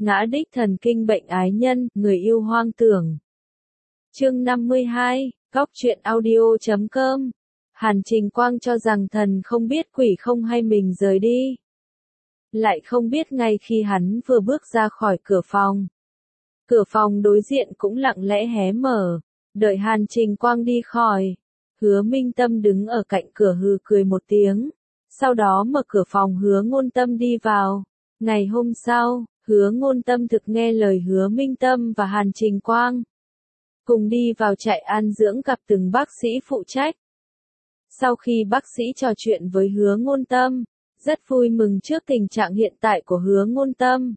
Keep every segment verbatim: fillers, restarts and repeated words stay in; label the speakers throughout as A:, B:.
A: ngã đích thần kinh bệnh ái nhân, người yêu hoang tưởng. Chương năm mươi hai, Góc truyện audio chấm com. Hàn Trình Quang cho rằng thần không biết quỷ không hay mình rời đi. Lại không biết ngay khi hắn vừa bước ra khỏi cửa phòng. Cửa phòng đối diện cũng lặng lẽ hé mở, đợi Hàn Trình Quang đi khỏi. Hứa Minh Tâm đứng ở cạnh cửa hừ cười một tiếng, sau đó mở cửa phòng Hứa Ngôn Tâm đi vào. Ngày hôm sau, Hứa Ngôn Tâm thực nghe lời Hứa Minh Tâm và Hàn Trình Quang. Cùng đi vào trại an dưỡng gặp từng bác sĩ phụ trách. Sau khi bác sĩ trò chuyện với Hứa Ngôn Tâm, rất vui mừng trước tình trạng hiện tại của Hứa Ngôn Tâm.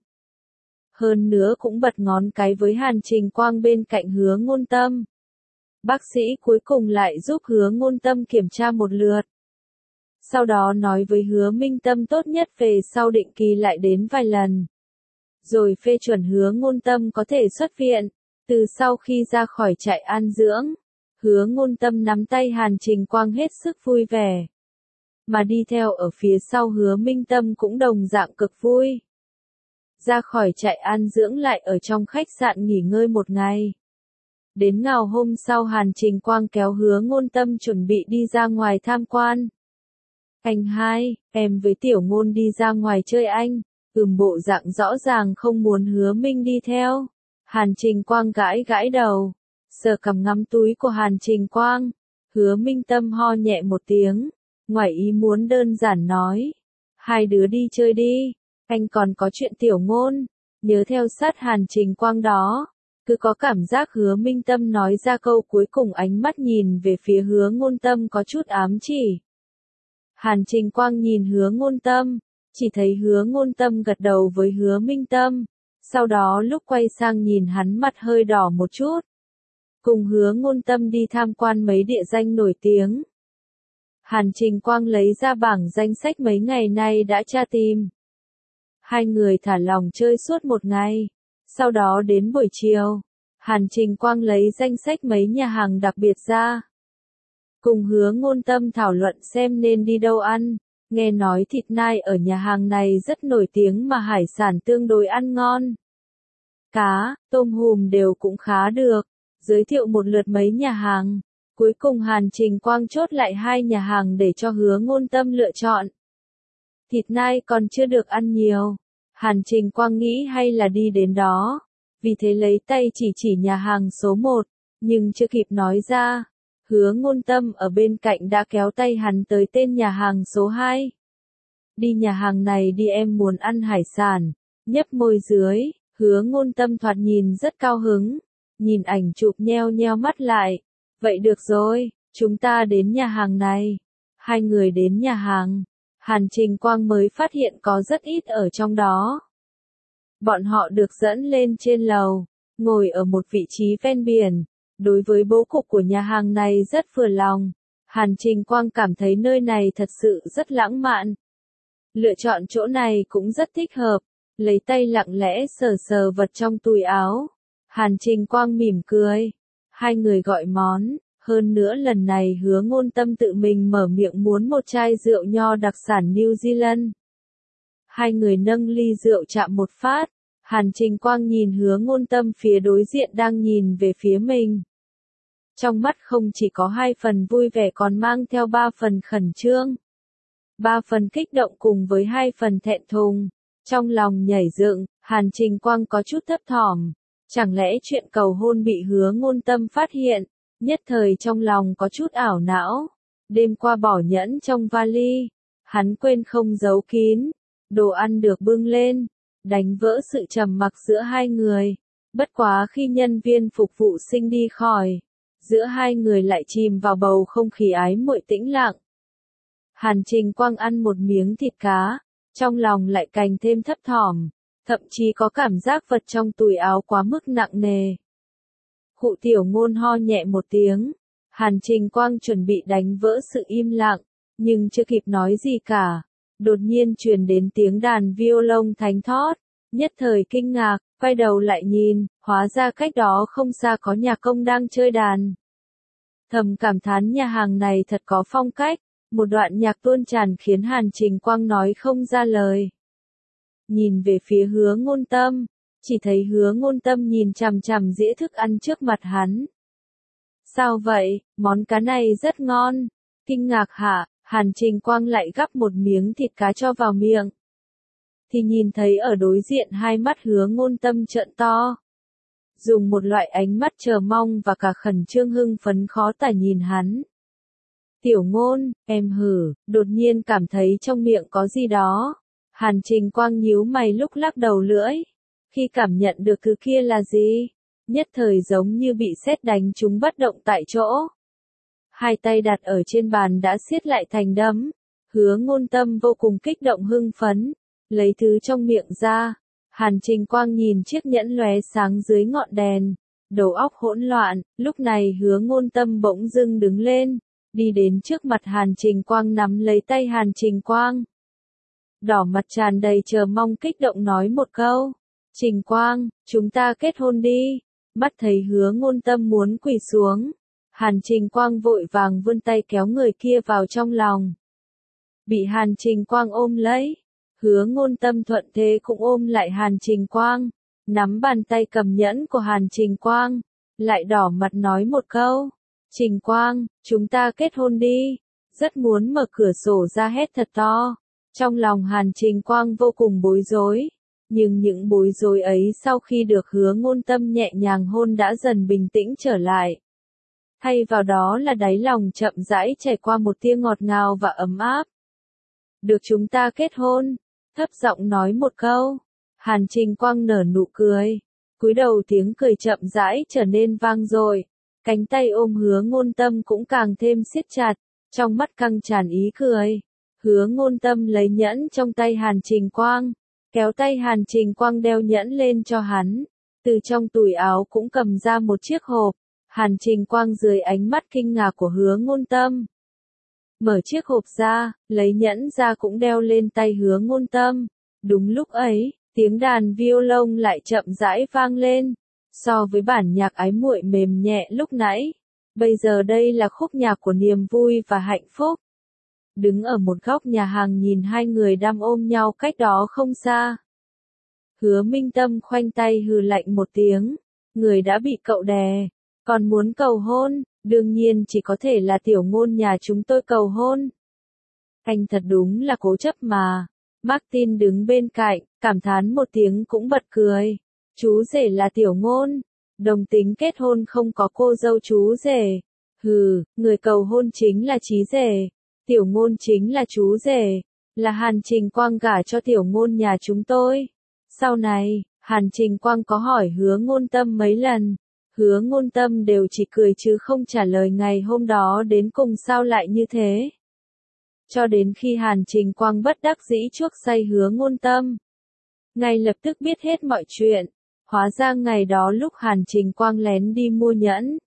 A: Hơn nữa cũng bật ngón cái với Hàn Trình Quang bên cạnh Hứa Ngôn Tâm. Bác sĩ cuối cùng lại giúp Hứa Ngôn Tâm kiểm tra một lượt. Sau đó nói với Hứa Minh Tâm tốt nhất về sau định kỳ lại đến vài lần. Rồi phê chuẩn Hứa Ngôn Tâm có thể xuất viện. Từ sau khi ra khỏi trại an dưỡng, Hứa Ngôn Tâm nắm tay Hàn Trình Quang hết sức vui vẻ. Mà đi theo ở phía sau Hứa Minh Tâm cũng đồng dạng cực vui. Ra khỏi trại an dưỡng lại ở trong khách sạn nghỉ ngơi một ngày. Đến ngào hôm sau Hàn Trình Quang kéo Hứa Ngôn Tâm chuẩn bị đi ra ngoài tham quan. Anh hai, em với Tiểu Ngôn đi ra ngoài chơi anh, ừm bộ dạng rõ ràng không muốn Hứa Minh đi theo. Hàn Trình Quang gãi gãi đầu, sờ cầm ngắm túi của Hàn Trình Quang. Hứa Minh Tâm ho nhẹ một tiếng, ngoài ý muốn đơn giản nói. Hai đứa đi chơi đi, anh còn có chuyện Tiểu Ngôn, nhớ theo sát Hàn Trình Quang đó. Cứ có cảm giác Hứa Minh Tâm nói ra câu cuối cùng ánh mắt nhìn về phía Hứa Ngôn Tâm có chút ám chỉ. Hàn Trình Quang nhìn Hứa Ngôn Tâm, chỉ thấy Hứa Ngôn Tâm gật đầu với Hứa Minh Tâm. Sau đó lúc quay sang nhìn hắn mặt hơi đỏ một chút. Cùng Hứa Ngôn Tâm đi tham quan mấy địa danh nổi tiếng. Hàn Trình Quang lấy ra bảng danh sách mấy ngày nay đã tra tìm. Hai người thả lòng chơi suốt một ngày. Sau đó đến buổi chiều, Hàn Trình Quang lấy danh sách mấy nhà hàng đặc biệt ra. Cùng Hứa Ngôn Tâm thảo luận xem nên đi đâu ăn. Nghe nói thịt nai ở nhà hàng này rất nổi tiếng mà hải sản tương đối ăn ngon. Cá, tôm hùm đều cũng khá được. Giới thiệu một lượt mấy nhà hàng. Cuối cùng Hàn Trình Quang chốt lại hai nhà hàng để cho Hứa Ngôn Tâm lựa chọn. Thịt nai còn chưa được ăn nhiều. Hàn Trình Quang nghĩ hay là đi đến đó. Vì thế lấy tay chỉ chỉ nhà hàng số một. Nhưng chưa kịp nói ra. Hứa Ngôn Tâm ở bên cạnh đã kéo tay hắn tới tên nhà hàng số hai. Đi nhà hàng này đi em muốn ăn hải sản. Nhấp môi dưới, Hứa Ngôn Tâm thoạt nhìn rất cao hứng. Nhìn ảnh chụp nheo nheo mắt lại. Vậy được rồi, chúng ta đến nhà hàng này. Hai người đến nhà hàng. Hàn Trình Quang mới phát hiện có rất ít ở trong đó. Bọn họ được dẫn lên trên lầu, ngồi ở một vị trí ven biển. Đối với bố cục của nhà hàng này rất vừa lòng. Hàn Trình Quang cảm thấy nơi này thật sự rất lãng mạn. Lựa chọn chỗ này cũng rất thích hợp. Lấy tay lặng lẽ sờ sờ vật trong túi áo. Hàn Trình Quang mỉm cười. Hai người gọi món. Hơn nữa lần này Hứa Ngôn Tâm tự mình mở miệng muốn một chai rượu nho đặc sản New Zealand. Hai người nâng ly rượu chạm một phát. Hàn Trình Quang nhìn Hứa Ngôn Tâm phía đối diện đang nhìn về phía mình. Trong mắt không chỉ có hai phần vui vẻ còn mang theo ba phần khẩn trương. Ba phần kích động cùng với hai phần thẹn thùng. Trong lòng nhảy dựng, Hàn Trình Quang có chút thấp thỏm. Chẳng lẽ chuyện cầu hôn bị Hứa Ngôn Tâm phát hiện, nhất thời trong lòng có chút ảo não. Đêm qua bỏ nhẫn trong vali, hắn quên không giấu kín. Đồ ăn được bưng lên, đánh vỡ sự trầm mặc giữa hai người. Bất quá khi nhân viên phục vụ sinh đi khỏi, giữa hai người lại chìm vào bầu không khí ái muội tĩnh lặng. Hàn Trình Quang ăn một miếng thịt cá, trong lòng lại càng thêm thấp thỏm, thậm chí có cảm giác vật trong túi áo quá mức nặng nề. Khụ Tiểu Ngôn ho nhẹ một tiếng, Hàn Trình Quang chuẩn bị đánh vỡ sự im lặng, nhưng chưa kịp nói gì cả. Đột nhiên truyền đến tiếng đàn violon thánh thót, nhất thời kinh ngạc, quay đầu lại nhìn, hóa ra cách đó không xa có nhạc công đang chơi đàn. Thầm cảm thán nhà hàng này thật có phong cách, một đoạn nhạc tuôn tràn khiến Hàn Trình Quang nói không ra lời. Nhìn về phía Hứa Ngôn Tâm, chỉ thấy Hứa Ngôn Tâm nhìn chằm chằm dĩa thức ăn trước mặt hắn. Sao vậy, món cá này rất ngon. Kinh ngạc hả, Hàn Trình Quang lại gắp một miếng thịt cá cho vào miệng. Thì nhìn thấy ở đối diện hai mắt Hứa Ngôn Tâm trợn to. Dùng một loại ánh mắt chờ mong và cả khẩn trương hưng phấn khó tả nhìn hắn. Tiểu Ngôn, em hử, đột nhiên cảm thấy trong miệng có gì đó. Hàn Trình Quang nhíu mày lúc lắc đầu lưỡi. Khi cảm nhận được thứ kia là gì? Nhất thời giống như bị sét đánh trúng bất động tại chỗ. Hai tay đặt ở trên bàn đã siết lại thành đấm. Hứa Ngôn Tâm vô cùng kích động hưng phấn. Lấy thứ trong miệng ra. Hàn Trình Quang nhìn chiếc nhẫn lóe sáng dưới ngọn đèn. Đầu óc hỗn loạn, lúc này Hứa Ngôn Tâm bỗng dưng đứng lên. Đi đến trước mặt Hàn Trình Quang nắm lấy tay Hàn Trình Quang. Đỏ mặt tràn đầy chờ mong kích động nói một câu. Trình Quang, chúng ta kết hôn đi. Mắt thấy Hứa Ngôn Tâm muốn quỳ xuống. Hàn Trình Quang vội vàng vươn tay kéo người kia vào trong lòng. Bị Hàn Trình Quang ôm lấy. Hứa Ngôn Tâm thuận thế cũng ôm lại Hàn Trình Quang. Nắm bàn tay cầm nhẫn của Hàn Trình Quang. Lại đỏ mặt nói một câu. Trình Quang, chúng ta kết hôn đi. Rất muốn mở cửa sổ ra hét thật to. Trong lòng Hàn Trình Quang vô cùng bối rối. Nhưng những bối rối ấy sau khi được Hứa Ngôn Tâm nhẹ nhàng hôn đã dần bình tĩnh trở lại. Thay vào đó là đáy lòng chậm rãi trải qua một tia ngọt ngào và ấm áp. Được chúng ta kết hôn. Thấp giọng nói một câu. Hàn Trình Quang nở nụ cười. Cúi đầu tiếng cười chậm rãi trở nên vang dội. Cánh tay ôm Hứa Ngôn Tâm cũng càng thêm siết chặt. Trong mắt căng tràn ý cười. Hứa Ngôn Tâm lấy nhẫn trong tay Hàn Trình Quang. Kéo tay Hàn Trình Quang đeo nhẫn lên cho hắn. Từ trong túi áo cũng cầm ra một chiếc hộp. Hàn Trình Quang dưới ánh mắt kinh ngạc của Hứa Ngôn Tâm. Mở chiếc hộp ra, lấy nhẫn ra cũng đeo lên tay Hứa Ngôn Tâm. Đúng lúc ấy, tiếng đàn violon lại chậm rãi vang lên. So với bản nhạc ái muội mềm nhẹ lúc nãy, bây giờ đây là khúc nhạc của niềm vui và hạnh phúc. Đứng ở một góc nhà hàng nhìn hai người đang ôm nhau cách đó không xa. Hứa Minh Tâm khoanh tay hừ lạnh một tiếng. Người đã bị cậu đè. Còn muốn cầu hôn, đương nhiên chỉ có thể là Tiểu Ngôn nhà chúng tôi cầu hôn. Anh thật đúng là cố chấp mà. Martin đứng bên cạnh, cảm thán một tiếng cũng bật cười. Chú rể là Tiểu Ngôn. Đồng tính kết hôn không có cô dâu chú rể. Hừ, người cầu hôn chính là chí rể. Tiểu Ngôn chính là chú rể. Là Hàn Trình Quang gả cho Tiểu Ngôn nhà chúng tôi. Sau này, Hàn Trình Quang có hỏi Hứa Ngôn Tâm mấy lần. Hứa Ngôn Tâm đều chỉ cười chứ không trả lời ngày hôm đó đến cùng sao lại như thế. Cho đến khi Hàn Trình Quang bất đắc dĩ chuốc say Hứa Ngôn Tâm. Ngay lập tức biết hết mọi chuyện. Hóa ra ngày đó lúc Hàn Trình Quang lén đi mua nhẫn.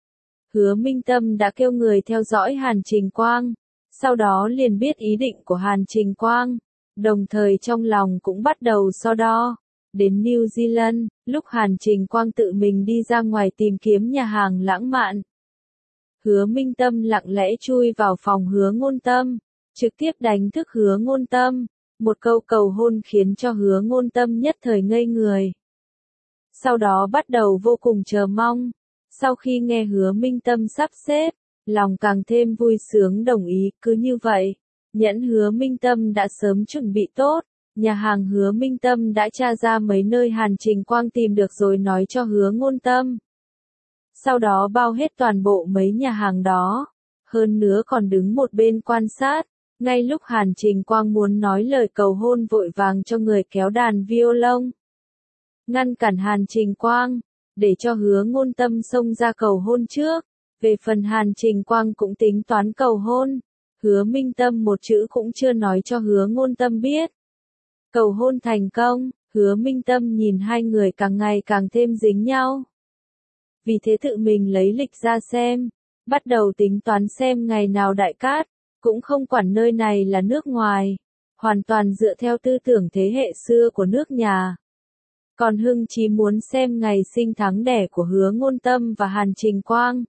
A: Hứa Minh Tâm đã kêu người theo dõi Hàn Trình Quang. Sau đó liền biết ý định của Hàn Trình Quang. Đồng thời trong lòng cũng bắt đầu so đo. Đến New Zealand, lúc Hàn Trình Quang tự mình đi ra ngoài tìm kiếm nhà hàng lãng mạn. Hứa Minh Tâm lặng lẽ chui vào phòng Hứa Ngôn Tâm. Trực tiếp đánh thức Hứa Ngôn Tâm. Một câu cầu hôn khiến cho Hứa Ngôn Tâm nhất thời ngây người. Sau đó bắt đầu vô cùng chờ mong. Sau khi nghe Hứa Minh Tâm sắp xếp, lòng càng thêm vui sướng đồng ý. Cứ như vậy, nhẫn Hứa Minh Tâm đã sớm chuẩn bị tốt. Nhà hàng Hứa Minh Tâm đã tra ra mấy nơi Hàn Trình Quang tìm được rồi nói cho Hứa Ngôn Tâm. Sau đó bao hết toàn bộ mấy nhà hàng đó. Hơn nữa còn đứng một bên quan sát. Ngay lúc Hàn Trình Quang muốn nói lời cầu hôn vội vàng cho người kéo đàn violon. Ngăn cản Hàn Trình Quang. Để cho Hứa Ngôn Tâm xông ra cầu hôn trước. Về phần Hàn Trình Quang cũng tính toán cầu hôn. Hứa Minh Tâm một chữ cũng chưa nói cho Hứa Ngôn Tâm biết. Cầu hôn thành công, Hứa Minh Tâm nhìn hai người càng ngày càng thêm dính nhau. Vì thế tự mình lấy lịch ra xem, bắt đầu tính toán xem ngày nào đại cát, cũng không quản nơi này là nước ngoài, hoàn toàn dựa theo tư tưởng thế hệ xưa của nước nhà. Còn hưng chí muốn xem ngày sinh tháng đẻ của Hứa Ngôn Tâm và Hàn Trình Quang.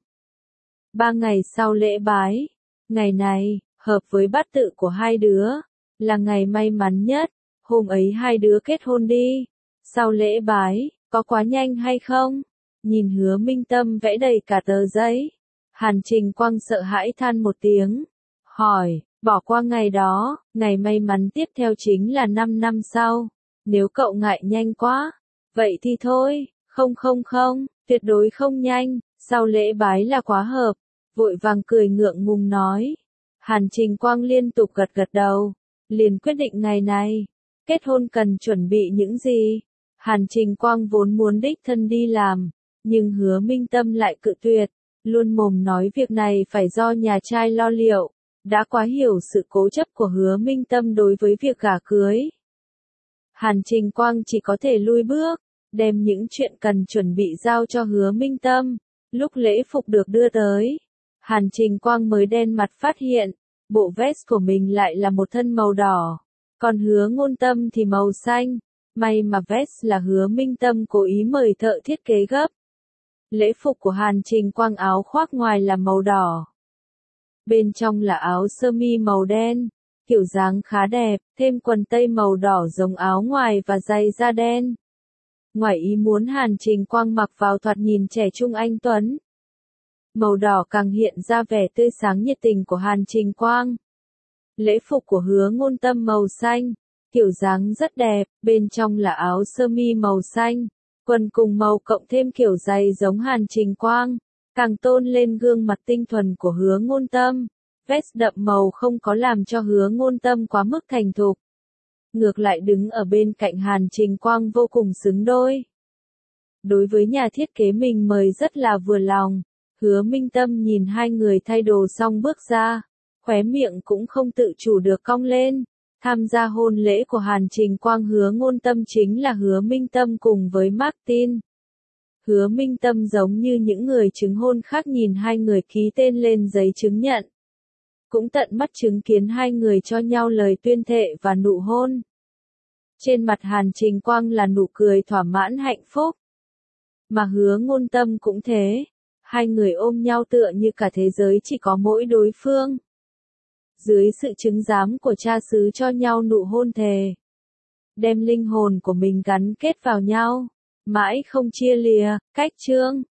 A: Ba ngày sau lễ bái, ngày này, hợp với bát tự của hai đứa, là ngày may mắn nhất. Hôm ấy hai đứa kết hôn đi. Sau lễ bái, có quá nhanh hay không? Nhìn Hứa Minh Tâm vẽ đầy cả tờ giấy. Hàn Trình Quang sợ hãi than một tiếng. Hỏi, bỏ qua ngày đó, ngày may mắn tiếp theo chính là năm năm sau. Nếu cậu ngại nhanh quá, vậy thì thôi, không không không, tuyệt đối không nhanh, sau lễ bái là quá hợp. Vội vàng cười ngượng ngùng nói. Hàn Trình Quang liên tục gật gật đầu, liền quyết định ngày này. Kết hôn cần chuẩn bị những gì? Hàn Trình Quang vốn muốn đích thân đi làm, nhưng Hứa Minh Tâm lại cự tuyệt, luôn mồm nói việc này phải do nhà trai lo liệu, đã quá hiểu sự cố chấp của Hứa Minh Tâm đối với việc gả cưới. Hàn Trình Quang chỉ có thể lui bước, đem những chuyện cần chuẩn bị giao cho Hứa Minh Tâm. Lúc lễ phục được đưa tới, Hàn Trình Quang mới đen mặt phát hiện, bộ vest của mình lại là một thân màu đỏ, còn Hứa Ngôn Tâm thì màu xanh. May mà vest là Hứa Minh Tâm cố ý mời thợ thiết kế gấp. Lễ phục của Hàn Trình Quang áo khoác ngoài là màu đỏ, bên trong là áo sơ mi màu đen, kiểu dáng khá đẹp, thêm quần tây màu đỏ giống áo ngoài và giày da đen. Ngoài ý muốn Hàn Trình Quang mặc vào thoạt nhìn trẻ trung anh tuấn. Màu đỏ càng hiện ra vẻ tươi sáng nhiệt tình của Hàn Trình Quang. Lễ phục của Hứa Ngôn Tâm màu xanh, kiểu dáng rất đẹp, bên trong là áo sơ mi màu xanh, quần cùng màu cộng thêm kiểu giày giống Hàn Trình Quang, càng tôn lên gương mặt tinh thuần của Hứa Ngôn Tâm. Vest đậm màu không có làm cho Hứa Ngôn Tâm quá mức thành thục. Ngược lại đứng ở bên cạnh Hàn Trình Quang vô cùng xứng đôi. Đối với nhà thiết kế mình mời rất là vừa lòng, Hứa Minh Tâm nhìn hai người thay đồ xong bước ra, khóe miệng cũng không tự chủ được cong lên. Tham gia hôn lễ của Hàn Trình Quang Hứa Ngôn Tâm chính là Hứa Minh Tâm cùng với Martin. Hứa Minh Tâm giống như những người chứng hôn khác nhìn hai người ký tên lên giấy chứng nhận. Cũng tận mắt chứng kiến hai người cho nhau lời tuyên thệ và nụ hôn. Trên mặt Hàn Trình Quang là nụ cười thỏa mãn hạnh phúc. Mà Hứa Ngôn Tâm cũng thế. Hai người ôm nhau tựa như cả thế giới chỉ có mỗi đối phương. Dưới sự chứng giám của cha xứ cho nhau nụ hôn thề. Đem linh hồn của mình gắn kết vào nhau. Mãi không chia lìa, cách chương.